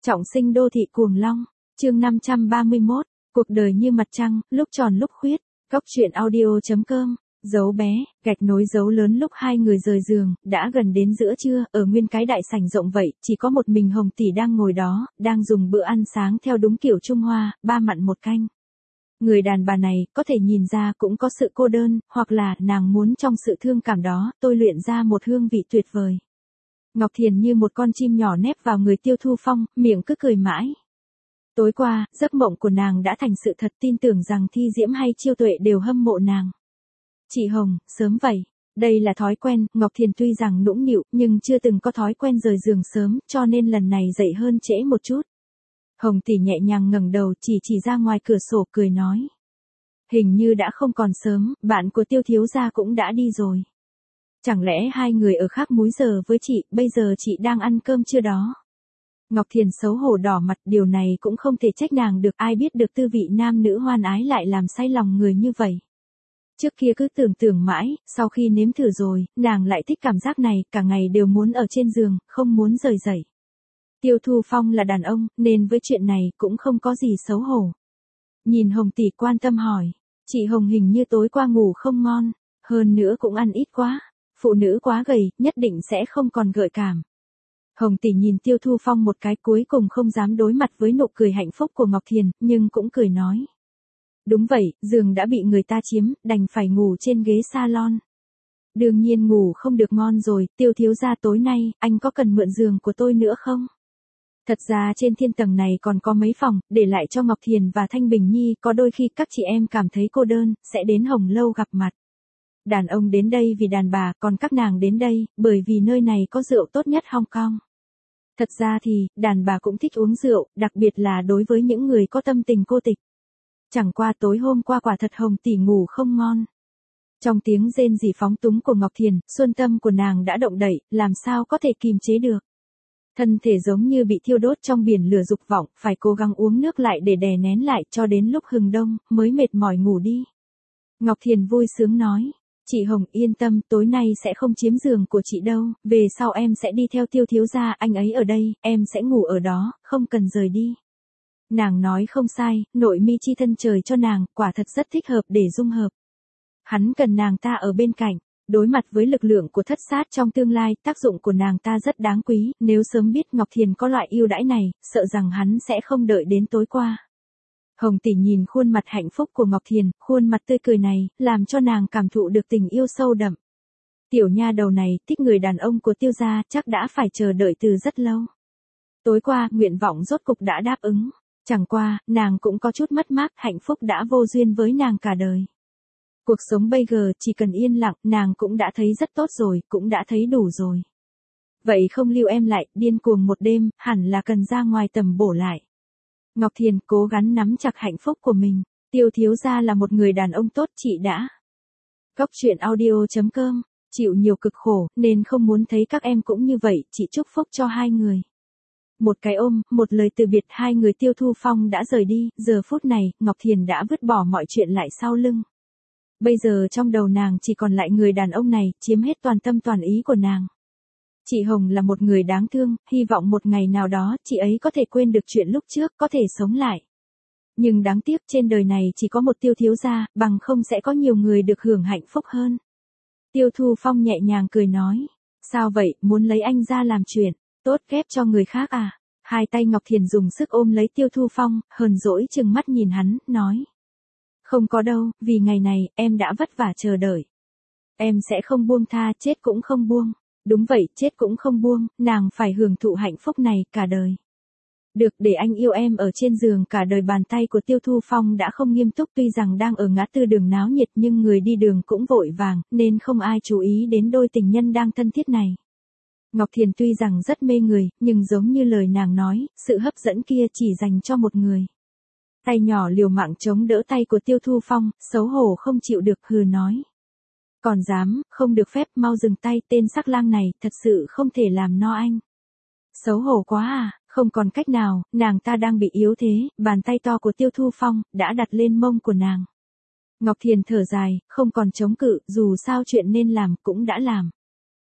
Trọng sinh đô thị cuồng long, chương 531, cuộc đời như mặt trăng, lúc tròn lúc khuyết, góc truyện audio.com, dấu bé, gạch nối dấu lớn lúc hai người rời giường, đã gần đến giữa trưa, ở nguyên cái đại sảnh rộng vậy, chỉ có một mình Hồng Tỷ đang ngồi đó, đang dùng bữa ăn sáng theo đúng kiểu Trung Hoa, 3 mặn 1 canh. Người đàn bà này, có thể nhìn ra cũng có sự cô đơn, hoặc là nàng muốn trong sự thương cảm đó, tôi luyện ra một hương vị tuyệt vời. Ngọc Thiền như một con chim nhỏ nép vào người Tiêu Thu Phong, miệng cứ cười mãi. Tối qua, giấc mộng của nàng đã thành sự thật, tin tưởng rằng Thi Diễm hay Chiêu Tuệ đều hâm mộ nàng. Chị Hồng, sớm vậy. Đây là thói quen, Ngọc Thiền tuy rằng nũng nịu, nhưng chưa từng có thói quen rời giường sớm, cho nên lần này dậy hơn trễ một chút. Hồng Tỷ nhẹ nhàng ngẩng đầu chỉ ra ngoài cửa sổ cười nói. Hình như đã không còn sớm, bạn của Tiêu thiếu gia cũng đã đi rồi. Chẳng lẽ hai người ở khác múi giờ với chị, bây giờ chị đang ăn cơm chưa đó? Ngọc Thiền xấu hổ đỏ mặt, điều này cũng không thể trách nàng được, ai biết được tư vị nam nữ hoan ái lại làm say lòng người như vậy. Trước kia cứ tưởng mãi, sau khi nếm thử rồi, nàng lại thích cảm giác này, cả ngày đều muốn ở trên giường, không muốn rời dậy. Tiêu Thu Phong là đàn ông, nên với chuyện này cũng không có gì xấu hổ. Nhìn Hồng Tỷ quan tâm hỏi, chị Hồng hình như tối qua ngủ không ngon, hơn nữa cũng ăn ít quá. Phụ nữ quá gầy, nhất định sẽ không còn gợi cảm. Hồng Tỷ nhìn Tiêu Thu Phong một cái, cuối cùng không dám đối mặt với nụ cười hạnh phúc của Ngọc Thiền, nhưng cũng cười nói. Đúng vậy, giường đã bị người ta chiếm, đành phải ngủ trên ghế salon. Đương nhiên ngủ không được ngon rồi, Tiêu thiếu gia tối nay, anh có cần mượn giường của tôi nữa không? Thật ra trên thiên tầng này còn có mấy phòng, để lại cho Ngọc Thiền và Thanh Bình Nhi, có đôi khi các chị em cảm thấy cô đơn, sẽ đến Hồng Lâu gặp mặt. Đàn ông đến đây vì đàn bà, còn các nàng đến đây, bởi vì nơi này có rượu tốt nhất Hong Kong. Thật ra thì, đàn bà cũng thích uống rượu, đặc biệt là đối với những người có tâm tình cô tịch. Chẳng qua tối hôm qua quả thật Hồng Tỷ ngủ không ngon. Trong tiếng rên rỉ phóng túng của Ngọc Thiền, xuân tâm của nàng đã động đậy, làm sao có thể kìm chế được. Thân thể giống như bị thiêu đốt trong biển lửa dục vọng, phải cố gắng uống nước lại để đè nén lại cho đến lúc hừng đông, mới mệt mỏi ngủ đi. Ngọc Thiền vui sướng nói. Chị Hồng yên tâm, tối nay sẽ không chiếm giường của chị đâu, về sau em sẽ đi theo Tiêu thiếu gia, anh ấy ở đây, em sẽ ngủ ở đó, không cần rời đi. Nàng nói không sai, nội mi chi thân trời cho nàng, quả thật rất thích hợp để dung hợp. Hắn cần nàng ta ở bên cạnh, đối mặt với lực lượng của thất sát trong tương lai, tác dụng của nàng ta rất đáng quý, nếu sớm biết Ngọc Thiền có loại ưu đãi này, sợ rằng hắn sẽ không đợi đến tối qua. Hồng Tỷ nhìn khuôn mặt hạnh phúc của Ngọc Thiền, khuôn mặt tươi cười này, làm cho nàng cảm thụ được tình yêu sâu đậm. Tiểu nha đầu này, thích người đàn ông của Tiêu gia, chắc đã phải chờ đợi từ rất lâu. Tối qua, nguyện vọng rốt cục đã đáp ứng. Chẳng qua, nàng cũng có chút mất mát, hạnh phúc đã vô duyên với nàng cả đời. Cuộc sống bây giờ, chỉ cần yên lặng, nàng cũng đã thấy rất tốt rồi, cũng đã thấy đủ rồi. Vậy không lưu em lại, điên cuồng một đêm, hẳn là cần ra ngoài tầm bổ lại. Ngọc Thiền cố gắng nắm chặt hạnh phúc của mình. Tiêu thiếu gia là một người đàn ông tốt, chị đã. Góc truyện audio.com, chịu nhiều cực khổ, nên không muốn thấy các em cũng như vậy, chị chúc phúc cho hai người. Một cái ôm, một lời từ biệt, hai người Tiêu Thu Phong đã rời đi, giờ phút này, Ngọc Thiền đã vứt bỏ mọi chuyện lại sau lưng. Bây giờ trong đầu nàng chỉ còn lại người đàn ông này, chiếm hết toàn tâm toàn ý của nàng. Chị Hồng là một người đáng thương, hy vọng một ngày nào đó, chị ấy có thể quên được chuyện lúc trước, có thể sống lại. Nhưng đáng tiếc trên đời này chỉ có một Tiêu thiếu gia, bằng không sẽ có nhiều người được hưởng hạnh phúc hơn. Tiêu Thu Phong nhẹ nhàng cười nói, sao vậy, muốn lấy anh ra làm chuyện, tốt ghép cho người khác à? Hai tay Ngọc Thiền dùng sức ôm lấy Tiêu Thu Phong, hờn dỗi chừng mắt nhìn hắn, nói. Không có đâu, vì ngày này, em đã vất vả chờ đợi. Em sẽ không buông tha, chết cũng không buông. Đúng vậy, chết cũng không buông, nàng phải hưởng thụ hạnh phúc này cả đời. Được, để anh yêu em ở trên giường cả đời. Bàn tay của Tiêu Thu Phong đã không nghiêm túc, tuy rằng đang ở ngã tư đường náo nhiệt nhưng người đi đường cũng vội vàng, nên không ai chú ý đến đôi tình nhân đang thân thiết này. Ngọc Thiền tuy rằng rất mê người, nhưng giống như lời nàng nói, sự hấp dẫn kia chỉ dành cho một người. Tay nhỏ liều mạng chống đỡ tay của Tiêu Thu Phong, xấu hổ không chịu được, hừ nói. Còn dám, không được phép, mau dừng tay, tên sắc lang này, thật sự không thể làm no anh. Xấu hổ quá à, không còn cách nào, nàng ta đang bị yếu thế, bàn tay to của Tiêu Thu Phong, đã đặt lên mông của nàng. Ngọc Thiền thở dài, không còn chống cự, dù sao chuyện nên làm, cũng đã làm.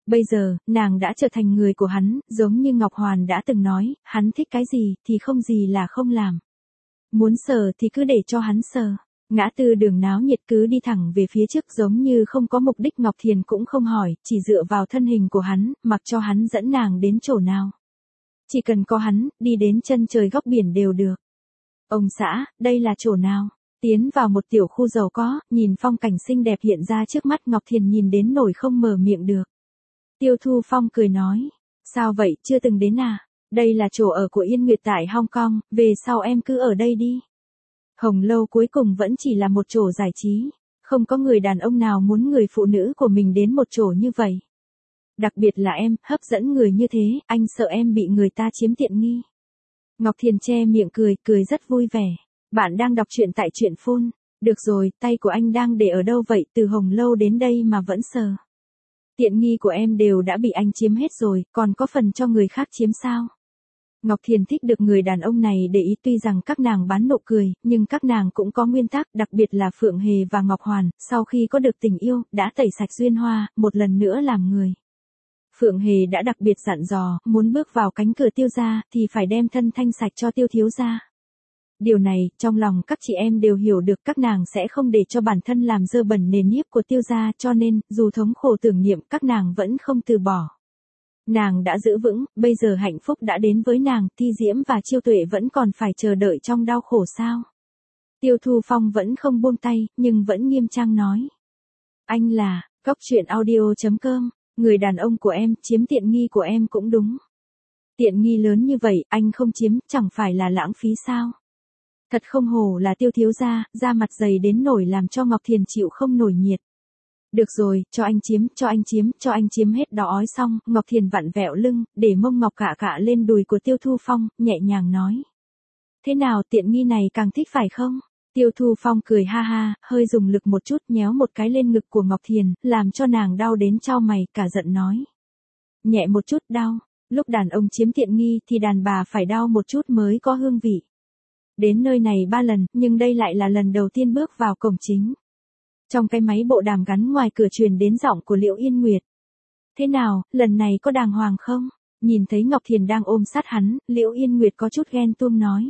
Bây giờ, nàng đã trở thành người của hắn, giống như Ngọc Hoàn đã từng nói, hắn thích cái gì thì không gì là không làm. Muốn sờ thì cứ để cho hắn sờ. Ngã tư đường náo nhiệt cứ đi thẳng về phía trước giống như không có mục đích. Ngọc Thiền cũng không hỏi, chỉ dựa vào thân hình của hắn, mặc cho hắn dẫn nàng đến chỗ nào. Chỉ cần có hắn, đi đến chân trời góc biển đều được. Ông xã, đây là chỗ nào? Tiến vào một tiểu khu giàu có, nhìn phong cảnh xinh đẹp hiện ra trước mắt. Ngọc Thiền nhìn đến nổi không mở miệng được. Tiêu Thu Phong cười nói, sao vậy, chưa từng đến à? Đây là chỗ ở của Yên Nguyệt tại Hong Kong, về sau em cứ ở đây đi. Hồng Lâu cuối cùng vẫn chỉ là một chỗ giải trí, không có người đàn ông nào muốn người phụ nữ của mình đến một chỗ như vậy. Đặc biệt là em, hấp dẫn người như thế, anh sợ em bị người ta chiếm tiện nghi. Ngọc Thiền che miệng cười, cười rất vui vẻ. Bạn đang đọc truyện tại truyện phone. Được rồi, tay của anh đang để ở đâu vậy, từ Hồng Lâu đến đây mà vẫn sờ. Tiện nghi của em đều đã bị anh chiếm hết rồi, còn có phần cho người khác chiếm sao? Ngọc Thiền thích được người đàn ông này để ý, tuy rằng các nàng bán nụ cười, nhưng các nàng cũng có nguyên tắc, đặc biệt là Phượng Hề và Ngọc Hoàn, sau khi có được tình yêu, đã tẩy sạch duyên hoa, một lần nữa làm người. Phượng Hề đã đặc biệt dặn dò, muốn bước vào cánh cửa Tiêu gia, thì phải đem thân thanh sạch cho Tiêu thiếu gia. Điều này, trong lòng các chị em đều hiểu được, các nàng sẽ không để cho bản thân làm dơ bẩn nền nếp của Tiêu gia, cho nên, dù thống khổ tưởng niệm, các nàng vẫn không từ bỏ. Nàng đã giữ vững, bây giờ hạnh phúc đã đến với nàng, Ti Diễm và Chiêu Tuệ vẫn còn phải chờ đợi trong đau khổ sao? Tiêu Thu Phong vẫn không buông tay, nhưng vẫn nghiêm trang nói. Anh là, Cóc Truyện Audio.com, người đàn ông của em, chiếm tiện nghi của em cũng đúng. Tiện nghi lớn như vậy, anh không chiếm, chẳng phải là lãng phí sao? Thật không hổ là Tiêu thiếu gia, da mặt dày đến nổi làm cho Ngọc Thiền chịu không nổi nhiệt. Được rồi, cho anh chiếm, cho anh chiếm, cho anh chiếm hết đó. Ói xong, Ngọc Thiền vặn vẹo lưng, để mông ngọc cạ cạ lên đùi của Tiêu Thu Phong, nhẹ nhàng nói. Thế nào, tiện nghi này càng thích phải không? Tiêu Thu Phong cười ha ha, hơi dùng lực một chút, nhéo một cái lên ngực của Ngọc Thiền, làm cho nàng đau đến chau mày, cả giận nói. Nhẹ một chút, đau. Lúc đàn ông chiếm tiện nghi thì đàn bà phải đau một chút mới có hương vị. Đến nơi này 3 lần, nhưng đây lại là lần đầu tiên bước vào cổng chính. Trong cái máy bộ đàm gắn ngoài cửa truyền đến giọng của Liễu Yên Nguyệt. Thế nào, lần này có đàng hoàng không? Nhìn thấy Ngọc Thiền đang ôm sát hắn, Liễu Yên Nguyệt có chút ghen tuông nói.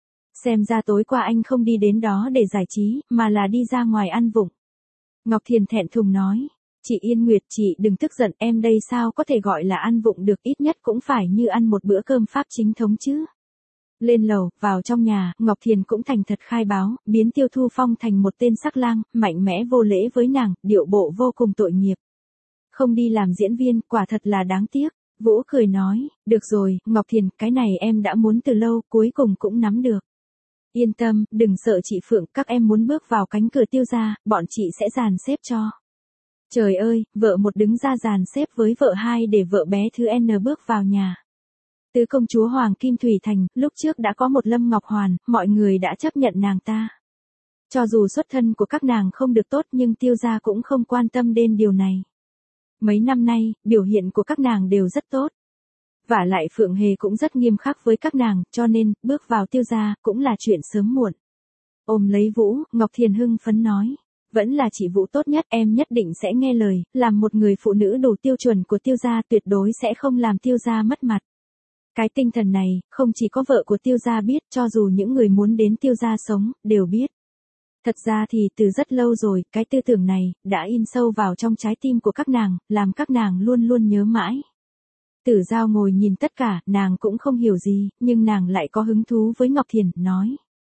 Xem ra tối qua anh không đi đến đó để giải trí, mà là đi ra ngoài ăn vụng. Ngọc Thiền thẹn thùng nói. Chị Yên Nguyệt, chị đừng tức giận, em đây sao có thể gọi là ăn vụng được, ít nhất cũng phải như ăn một bữa cơm Pháp chính thống chứ. Lên lầu, vào trong nhà, Ngọc Thiền cũng thành thật khai báo, biến Tiêu Thu Phong thành một tên sắc lang, mạnh mẽ vô lễ với nàng, điệu bộ vô cùng tội nghiệp. Không đi làm diễn viên, quả thật là đáng tiếc. Vũ cười nói, được rồi, Ngọc Thiền, cái này em đã muốn từ lâu, cuối cùng cũng nắm được. Yên tâm, đừng sợ chị Phượng, các em muốn bước vào cánh cửa Tiêu gia, bọn chị sẽ dàn xếp cho. Trời ơi, vợ một đứng ra dàn xếp với vợ hai để vợ bé thứ N bước vào nhà. Tứ công chúa Hoàng Kim Thủy Thành, lúc trước đã có một Lâm Ngọc Hoàn, mọi người đã chấp nhận nàng ta. Cho dù xuất thân của các nàng không được tốt nhưng Tiêu gia cũng không quan tâm đến điều này. Mấy năm nay, biểu hiện của các nàng đều rất tốt. Vả lại Phượng Hề cũng rất nghiêm khắc với các nàng, cho nên, bước vào Tiêu gia, cũng là chuyện sớm muộn. Ôm lấy Vũ, Ngọc Thiền hưng phấn nói. Vẫn là chị Vũ tốt nhất, em nhất định sẽ nghe lời, làm một người phụ nữ đủ tiêu chuẩn của Tiêu gia, tuyệt đối sẽ không làm Tiêu gia mất mặt. Cái tinh thần này, không chỉ có vợ của Tiêu gia biết, cho dù những người muốn đến Tiêu gia sống, đều biết. Thật ra thì từ rất lâu rồi, cái tư tưởng này, đã in sâu vào trong trái tim của các nàng, làm các nàng luôn luôn nhớ mãi. Tử Giao ngồi nhìn tất cả, nàng cũng không hiểu gì, nhưng nàng lại có hứng thú với Ngọc Thiền, nói.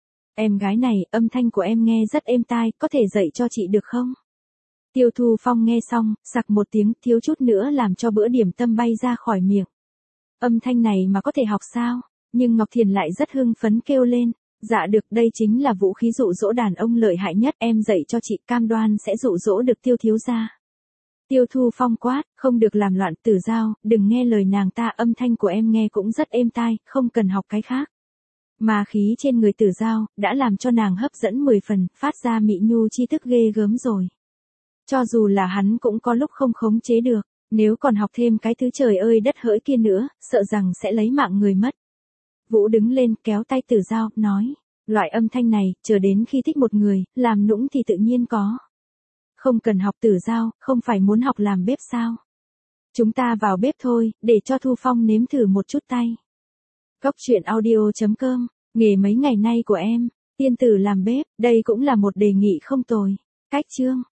Em gái này, âm thanh của em nghe rất êm tai, có thể dạy cho chị được không? Tiêu Thu Phong nghe xong, sặc một tiếng, thiếu chút nữa làm cho bữa điểm tâm bay ra khỏi miệng. Âm thanh này mà có thể học sao? Nhưng Ngọc Thiền lại rất hưng phấn kêu lên. Dạ được, đây chính là vũ khí dụ dỗ đàn ông lợi hại nhất, em dạy cho chị, cam đoan sẽ dụ dỗ được Tiêu thiếu gia. Tiêu Thu Phong quát, không được làm loạn. Tử Giao, đừng nghe lời nàng ta, âm thanh của em nghe cũng rất êm tai, không cần học cái khác. Mà khí trên người Tử Giao, đã làm cho nàng hấp dẫn 10 phần, phát ra mị nhu chi thức ghê gớm rồi. Cho dù là hắn cũng có lúc không khống chế được, nếu còn học thêm cái thứ trời ơi đất hỡi kia nữa, sợ rằng sẽ lấy mạng người mất. Vũ đứng lên, kéo tay Tử Giao, nói, loại âm thanh này, chờ đến khi thích một người, làm nũng thì tự nhiên có. Không cần học. Tử Giao, không phải muốn học làm bếp sao? Chúng ta vào bếp thôi, để cho Thu Phong nếm thử một chút tay. Cóc truyện audio.com, nghề mấy ngày nay của em, tiên tử làm bếp, đây cũng là một đề nghị không tồi. Cách chương